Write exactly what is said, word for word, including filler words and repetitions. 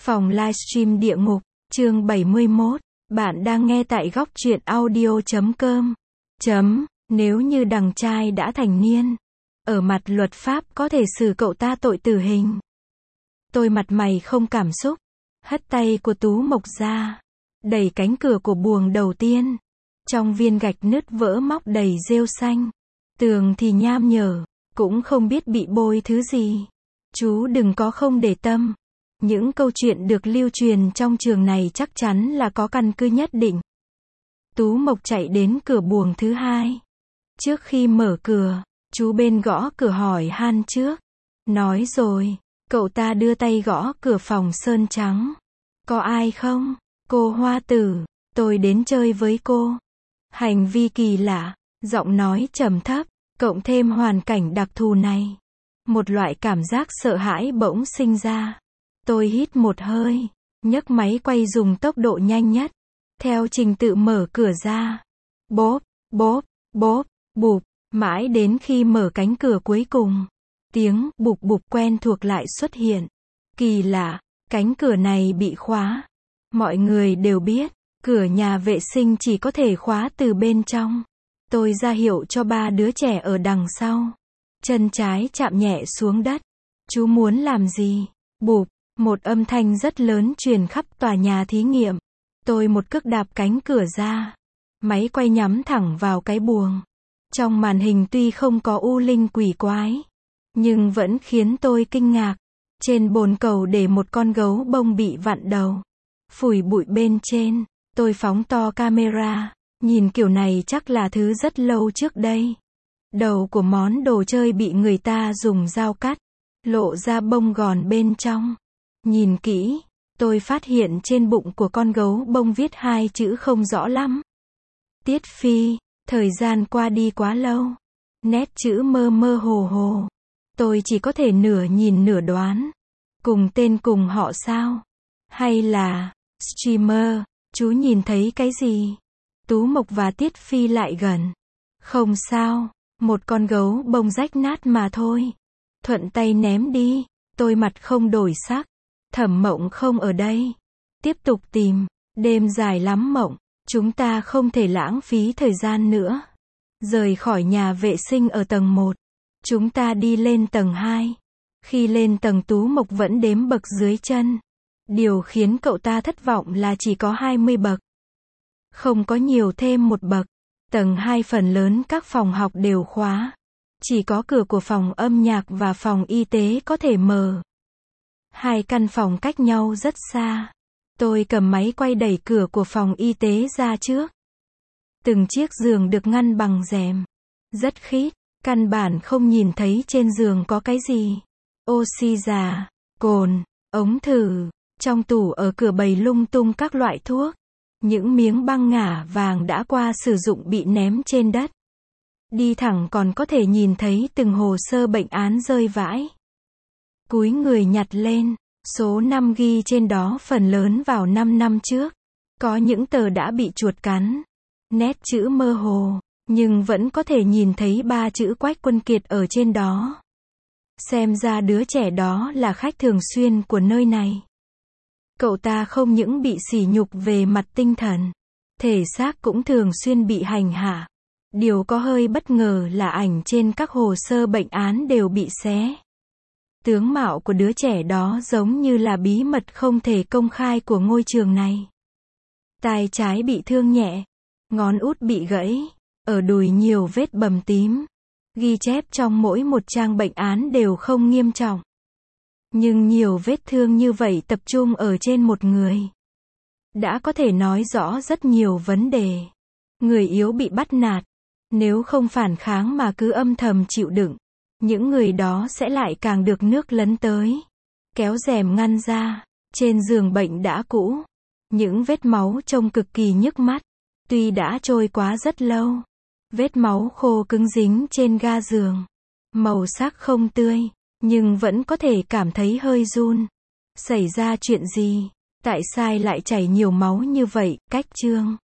Phòng livestream địa ngục, chương bảy mươi mốt. Bạn đang nghe tại góc truyện audio chấm com. Chấm, nếu như đằng trai đã thành niên, ở mặt luật pháp có thể xử cậu ta tội tử hình. Tôi mặt mày không cảm xúc, hất tay của Tú Mộc ra, đẩy cánh cửa của buồng đầu tiên. Trong viên gạch nứt vỡ móc đầy rêu xanh, tường thì nham nhở, cũng không biết bị bôi thứ gì. Chú đừng có không để tâm. Những câu chuyện được lưu truyền trong trường này chắc chắn là có căn cứ nhất định. Tú Mộc chạy đến cửa buồng thứ hai. Trước khi mở cửa, chú bên gõ cửa hỏi han trước. Nói rồi, cậu ta đưa tay gõ cửa phòng sơn trắng. Có ai không? Cô Hoa Tử, tôi đến chơi với cô. Hành vi kỳ lạ, giọng nói trầm thấp, cộng thêm hoàn cảnh đặc thù này. Một loại cảm giác sợ hãi bỗng sinh ra. Tôi hít một hơi, nhấc máy quay dùng tốc độ nhanh nhất. Theo trình tự mở cửa ra. Bốp, bốp, bốp, bụp, mãi đến khi mở cánh cửa cuối cùng. Tiếng bụp bụp quen thuộc lại xuất hiện. Kỳ lạ, cánh cửa này bị khóa. Mọi người đều biết, cửa nhà vệ sinh chỉ có thể khóa từ bên trong. Tôi ra hiệu cho ba đứa trẻ ở đằng sau. Chân trái chạm nhẹ xuống đất. Chú muốn làm gì? Bụp, một âm thanh rất lớn truyền khắp tòa nhà thí nghiệm. Tôi một cước đạp cánh cửa ra. Máy quay nhắm thẳng vào cái buồng. Trong màn hình tuy không có u linh quỷ quái, nhưng vẫn khiến tôi kinh ngạc. Trên bồn cầu để một con gấu bông bị vặn đầu. Phủi bụi bên trên. Tôi phóng to camera. Nhìn kiểu này chắc là thứ rất lâu trước đây. Đầu của món đồ chơi bị người ta dùng dao cắt, lộ ra bông gòn bên trong. Nhìn kỹ, tôi phát hiện trên bụng của con gấu bông viết hai chữ không rõ lắm. Tiết Phi, thời gian qua đi quá lâu. Nét chữ mơ mơ hồ hồ. Tôi chỉ có thể nửa nhìn nửa đoán. Cùng tên cùng họ sao? Hay là streamer? Chú nhìn thấy cái gì? Tú Mộc và Tiết Phi lại gần. Không sao, một con gấu bông rách nát mà thôi. Thuận tay ném đi. Tôi mặt không đổi sắc. Thẩm Mộng không ở đây. Tiếp tục tìm. Đêm dài lắm Mộng. Chúng ta không thể lãng phí thời gian nữa. Rời khỏi nhà vệ sinh ở tầng một. Chúng ta đi lên tầng hai. Khi lên tầng Tú Mộc vẫn đếm bậc dưới chân. Điều khiến cậu ta thất vọng là chỉ có hai mươi bậc. Không có nhiều thêm một bậc. Tầng hai phần lớn các phòng học đều khóa. Chỉ có cửa của phòng âm nhạc và phòng y tế có thể mở. Hai căn phòng cách nhau rất xa. Tôi cầm máy quay đẩy cửa của phòng y tế ra trước. Từng chiếc giường được ngăn bằng rèm. Rất khít, căn bản không nhìn thấy trên giường có cái gì. Oxy già, cồn, ống thử. Trong tủ ở cửa bày lung tung các loại thuốc. Những miếng băng ngả vàng đã qua sử dụng bị ném trên đất. Đi thẳng còn có thể nhìn thấy từng hồ sơ bệnh án rơi vãi. Cúi người nhặt lên, số năm ghi trên đó phần lớn vào năm năm trước. Có những tờ đã bị chuột cắn. Nét chữ mơ hồ, nhưng vẫn có thể nhìn thấy ba chữ Quách Quân Kiệt ở trên đó. Xem ra đứa trẻ đó là khách thường xuyên của nơi này. Cậu ta không những bị sỉ nhục về mặt tinh thần, thể xác cũng thường xuyên bị hành hạ. Điều có hơi bất ngờ là ảnh trên các hồ sơ bệnh án đều bị xé. Tướng mạo của đứa trẻ đó giống như là bí mật không thể công khai của ngôi trường này. Tai trái bị thương nhẹ, ngón út bị gãy, ở đùi nhiều vết bầm tím. Ghi chép trong mỗi một trang bệnh án đều không nghiêm trọng. Nhưng nhiều vết thương như vậy tập trung ở trên một người. Đã có thể nói rõ rất nhiều vấn đề. Người yếu bị bắt nạt. Nếu không phản kháng mà cứ âm thầm chịu đựng, những người đó sẽ lại càng được nước lấn tới. Kéo rèm ngăn ra. Trên giường bệnh đã cũ. Những vết máu trông cực kỳ nhức mắt. Tuy đã trôi quá rất lâu. Vết máu khô cứng dính trên ga giường. Màu sắc không tươi. Nhưng vẫn có thể cảm thấy hơi run. Xảy ra chuyện gì? Tại sao lại chảy nhiều máu như vậy? Cách chương.